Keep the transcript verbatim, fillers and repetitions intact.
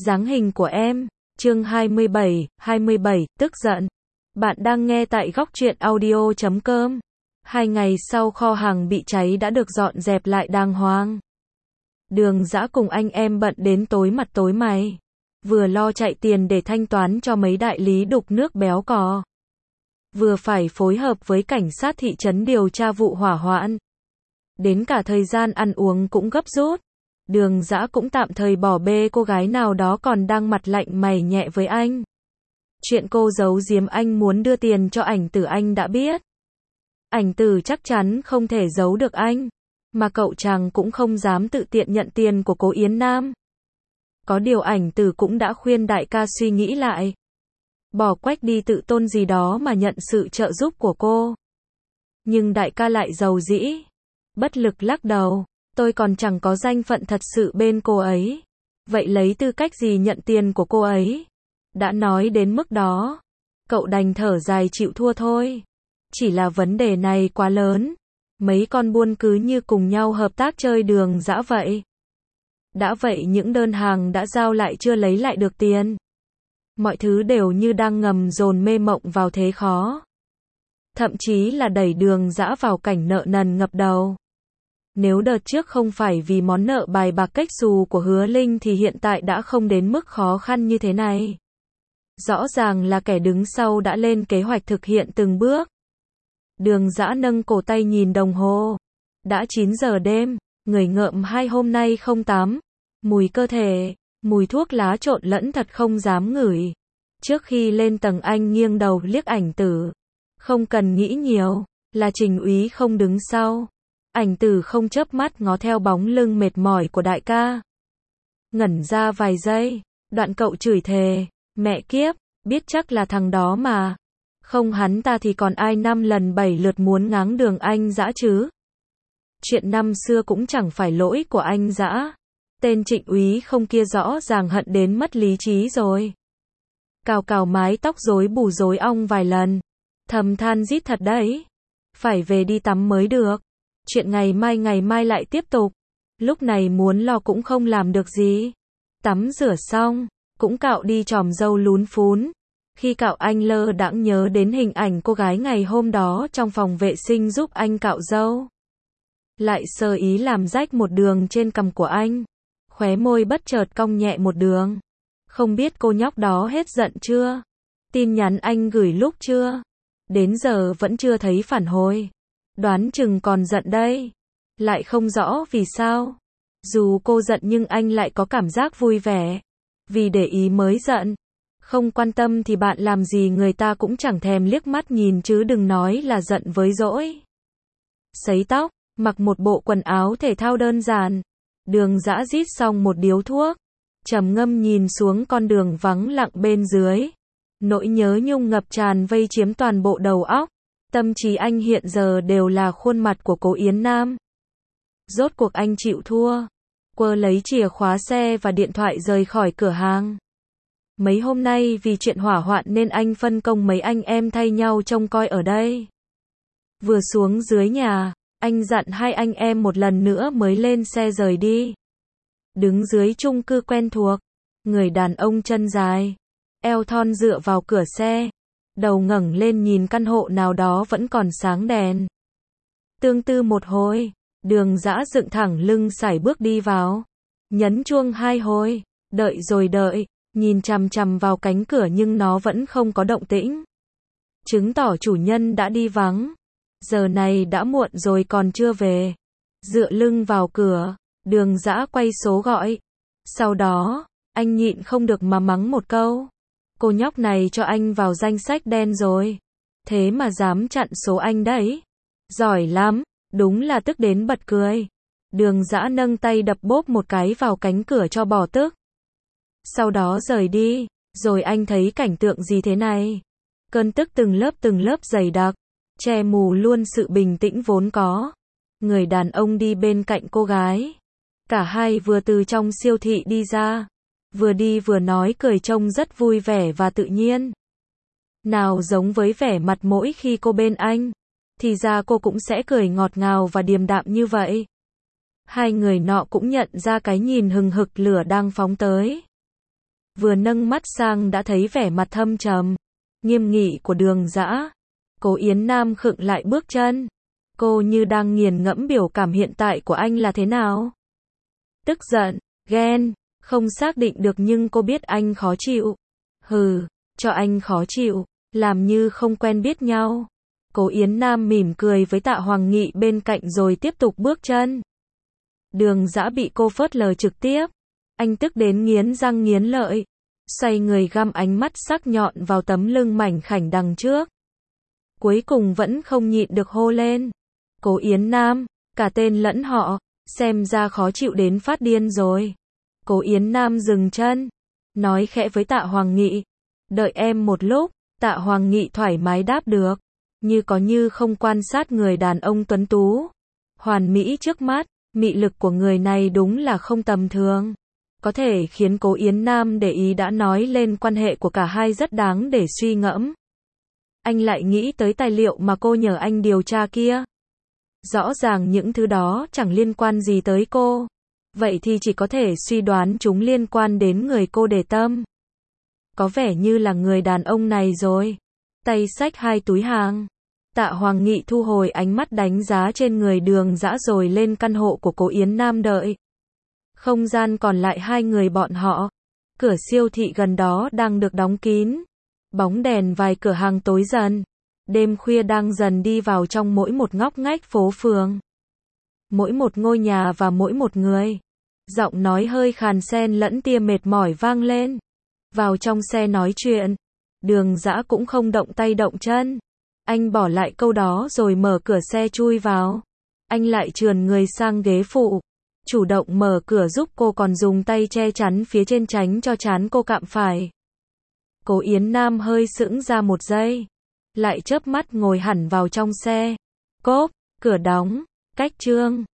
Dáng hình của em. Chương hai mươi bảy, hai mươi bảy, tức giận. Bạn đang nghe tại góc truyện audio chấm com. Hai ngày sau kho hàng bị cháy đã được dọn dẹp lại đàng hoàng. Đường Dã cùng anh em bận đến tối mặt tối mày. Vừa lo chạy tiền để thanh toán cho mấy đại lý đục nước béo cò, vừa phải phối hợp với cảnh sát thị trấn điều tra vụ hỏa hoạn. Đến cả thời gian ăn uống cũng gấp rút. Đường Dã cũng tạm thời bỏ bê cô gái nào đó còn đang mặt lạnh mày nhẹ với anh. Chuyện cô giấu giếm anh muốn đưa tiền cho Ảnh Tử anh đã biết. Ảnh Tử chắc chắn không thể giấu được anh, mà cậu chàng cũng không dám tự tiện nhận tiền của cô Yến Nam. Có điều Ảnh Tử cũng đã khuyên đại ca suy nghĩ lại. Bỏ quách đi tự tôn gì đó mà nhận sự trợ giúp của cô. Nhưng đại ca lại giàu dĩ, bất lực lắc đầu. Tôi còn chẳng có danh phận thật sự bên cô ấy. Vậy lấy tư cách gì nhận tiền của cô ấy? Đã nói đến mức đó, cậu đành thở dài chịu thua thôi. Chỉ là vấn đề này quá lớn. Mấy con buôn cứ như cùng nhau hợp tác chơi Đường Dã vậy. Đã vậy những đơn hàng đã giao lại chưa lấy lại được tiền. Mọi thứ đều như đang ngầm dồn mê mộng vào thế khó. Thậm chí là đẩy Đường Dã vào cảnh nợ nần ngập đầu. Nếu đợt trước không phải vì món nợ bài bạc cách xù của Hứa Linh thì hiện tại đã không đến mức khó khăn như thế này. Rõ ràng là kẻ đứng sau đã lên kế hoạch thực hiện từng bước. Đường Dã nâng cổ tay nhìn đồng hồ. Đã chín giờ đêm, người ngợm hai hôm nay không tắm. Mùi cơ thể, mùi thuốc lá trộn lẫn thật không dám ngửi. Trước khi lên tầng anh nghiêng đầu liếc Ảnh Tử. Không cần nghĩ nhiều, là Trình úy không đứng sau. Ảnh Tử không chớp mắt ngó theo bóng lưng mệt mỏi của đại ca. Ngẩn ra vài giây, đoạn cậu chửi thề, mẹ kiếp, biết chắc là thằng đó mà. Không hắn ta thì còn ai năm lần bảy lượt muốn ngáng đường anh Dã chứ. Chuyện năm xưa cũng chẳng phải lỗi của anh Dã. Tên Trịnh úy không kia rõ ràng hận đến mất lý trí rồi. Cào cào mái tóc rối bù rối ong vài lần. Thầm than rít thật đấy. Phải về đi tắm mới được. Chuyện ngày mai ngày mai lại tiếp tục. Lúc này muốn lo cũng không làm được gì. Tắm rửa xong, cũng cạo đi chòm râu lún phún. Khi cạo anh lơ đãng nhớ đến hình ảnh cô gái ngày hôm đó trong phòng vệ sinh giúp anh cạo râu. Lại sơ ý làm rách một đường trên cằm của anh. Khóe môi bất chợt cong nhẹ một đường. Không biết cô nhóc đó hết giận chưa? Tin nhắn anh gửi lúc chưa? Đến giờ vẫn chưa thấy phản hồi. Đoán chừng còn giận đây. Lại không rõ vì sao. Dù cô giận nhưng anh lại có cảm giác vui vẻ. Vì để ý mới giận. Không quan tâm thì bạn làm gì người ta cũng chẳng thèm liếc mắt nhìn chứ đừng nói là giận với dỗi. Sấy tóc, mặc một bộ quần áo thể thao đơn giản. Đường Dã rít xong một điếu thuốc. Trầm ngâm nhìn xuống con đường vắng lặng bên dưới. Nỗi nhớ nhung ngập tràn vây chiếm toàn bộ đầu óc. Tâm trí anh hiện giờ đều là khuôn mặt của cô Yến Nam. Rốt cuộc anh chịu thua. Quơ lấy chìa khóa xe và điện thoại rời khỏi cửa hàng. Mấy hôm nay vì chuyện hỏa hoạn nên anh phân công mấy anh em thay nhau trông coi ở đây. Vừa xuống dưới nhà, anh dặn hai anh em một lần nữa mới lên xe rời đi. Đứng dưới chung cư quen thuộc, người đàn ông chân dài, eo thon dựa vào cửa xe. Đầu ngẩng lên nhìn căn hộ nào đó vẫn còn sáng đèn. Tương tư một hồi, Đường Dã dựng thẳng lưng sải bước đi vào. Nhấn chuông hai hồi, đợi rồi đợi, nhìn chằm chằm vào cánh cửa nhưng nó vẫn không có động tĩnh. Chứng tỏ chủ nhân đã đi vắng. Giờ này đã muộn rồi còn chưa về. Dựa lưng vào cửa, Đường Dã quay số gọi. Sau đó, anh nhịn không được mà mắng một câu. Cô nhóc này cho anh vào danh sách đen rồi. Thế mà dám chặn số anh đấy. Giỏi lắm, đúng là tức đến bật cười. Đường Dã nâng tay đập bốp một cái vào cánh cửa cho bỏ tức. Sau đó rời đi, rồi anh thấy cảnh tượng gì thế này? Cơn tức từng lớp từng lớp dày đặc, che mù luôn sự bình tĩnh vốn có. Người đàn ông đi bên cạnh cô gái. Cả hai vừa từ trong siêu thị đi ra. Vừa đi vừa nói cười trông rất vui vẻ và tự nhiên. Nào giống với vẻ mặt mỗi khi cô bên anh. Thì ra cô cũng sẽ cười ngọt ngào và điềm đạm như vậy. Hai người nọ cũng nhận ra cái nhìn hừng hực lửa đang phóng tới. vừa nâng mắt sang đã thấy vẻ mặt thâm trầm, nghiêm nghị của Đường Dã. Cố Yến Nam khựng lại bước chân. Cô như đang nghiền ngẫm biểu cảm hiện tại của anh là thế nào. Tức giận, ghen, không xác định được nhưng cô biết anh khó chịu. Hừ, cho anh khó chịu, làm như không quen biết nhau. Cố Yến Nam mỉm cười với Tạ Hoàng Nghị bên cạnh rồi tiếp tục bước chân. Đường Dã bị cô phớt lờ trực tiếp. Anh tức đến nghiến răng nghiến lợi. Xoay người găm ánh mắt sắc nhọn vào tấm lưng mảnh khảnh đằng trước. Cuối cùng vẫn không nhịn được hô lên. Cố Yến Nam, cả tên lẫn họ, xem ra khó chịu đến phát điên rồi. Cố Yến Nam dừng chân, nói khẽ với Tạ Hoàng Nghị. Đợi em một lúc. Tạ Hoàng Nghị thoải mái đáp được. Như có như không quan sát người đàn ông tuấn tú. Hoàn mỹ trước mắt, mị lực của người này đúng là không tầm thường. Có thể khiến Cố Yến Nam để ý đã nói lên quan hệ của cả hai rất đáng để suy ngẫm. Anh lại nghĩ tới tài liệu mà cô nhờ anh điều tra kia. Rõ ràng những thứ đó chẳng liên quan gì tới cô. Vậy thì chỉ có thể suy đoán chúng liên quan đến người cô để tâm. Có vẻ như là người đàn ông này rồi. Tay xách hai túi hàng. Tạ Hoàng Nghị thu hồi ánh mắt đánh giá trên người Đường Dã rồi lên căn hộ của Cố Yến Nam đợi. Không gian còn lại hai người bọn họ. Cửa siêu thị gần đó đang được đóng kín. Bóng đèn vài cửa hàng tối dần. Đêm khuya đang dần đi vào trong mỗi một ngóc ngách phố phường. Mỗi một ngôi nhà và mỗi một người. Giọng nói hơi khàn xen lẫn tia mệt mỏi vang lên. Vào trong xe nói chuyện. Đường Dã cũng không động tay động chân. Anh bỏ lại câu đó rồi mở cửa xe chui vào. Anh lại trườn người sang ghế phụ. Chủ động mở cửa giúp cô còn dùng tay che chắn phía trên tránh cho trán cô cạm phải. Cố Yến Nam hơi sững ra một giây. Lại chớp mắt ngồi hẳn vào trong xe. Cốp, cửa đóng, cách trương.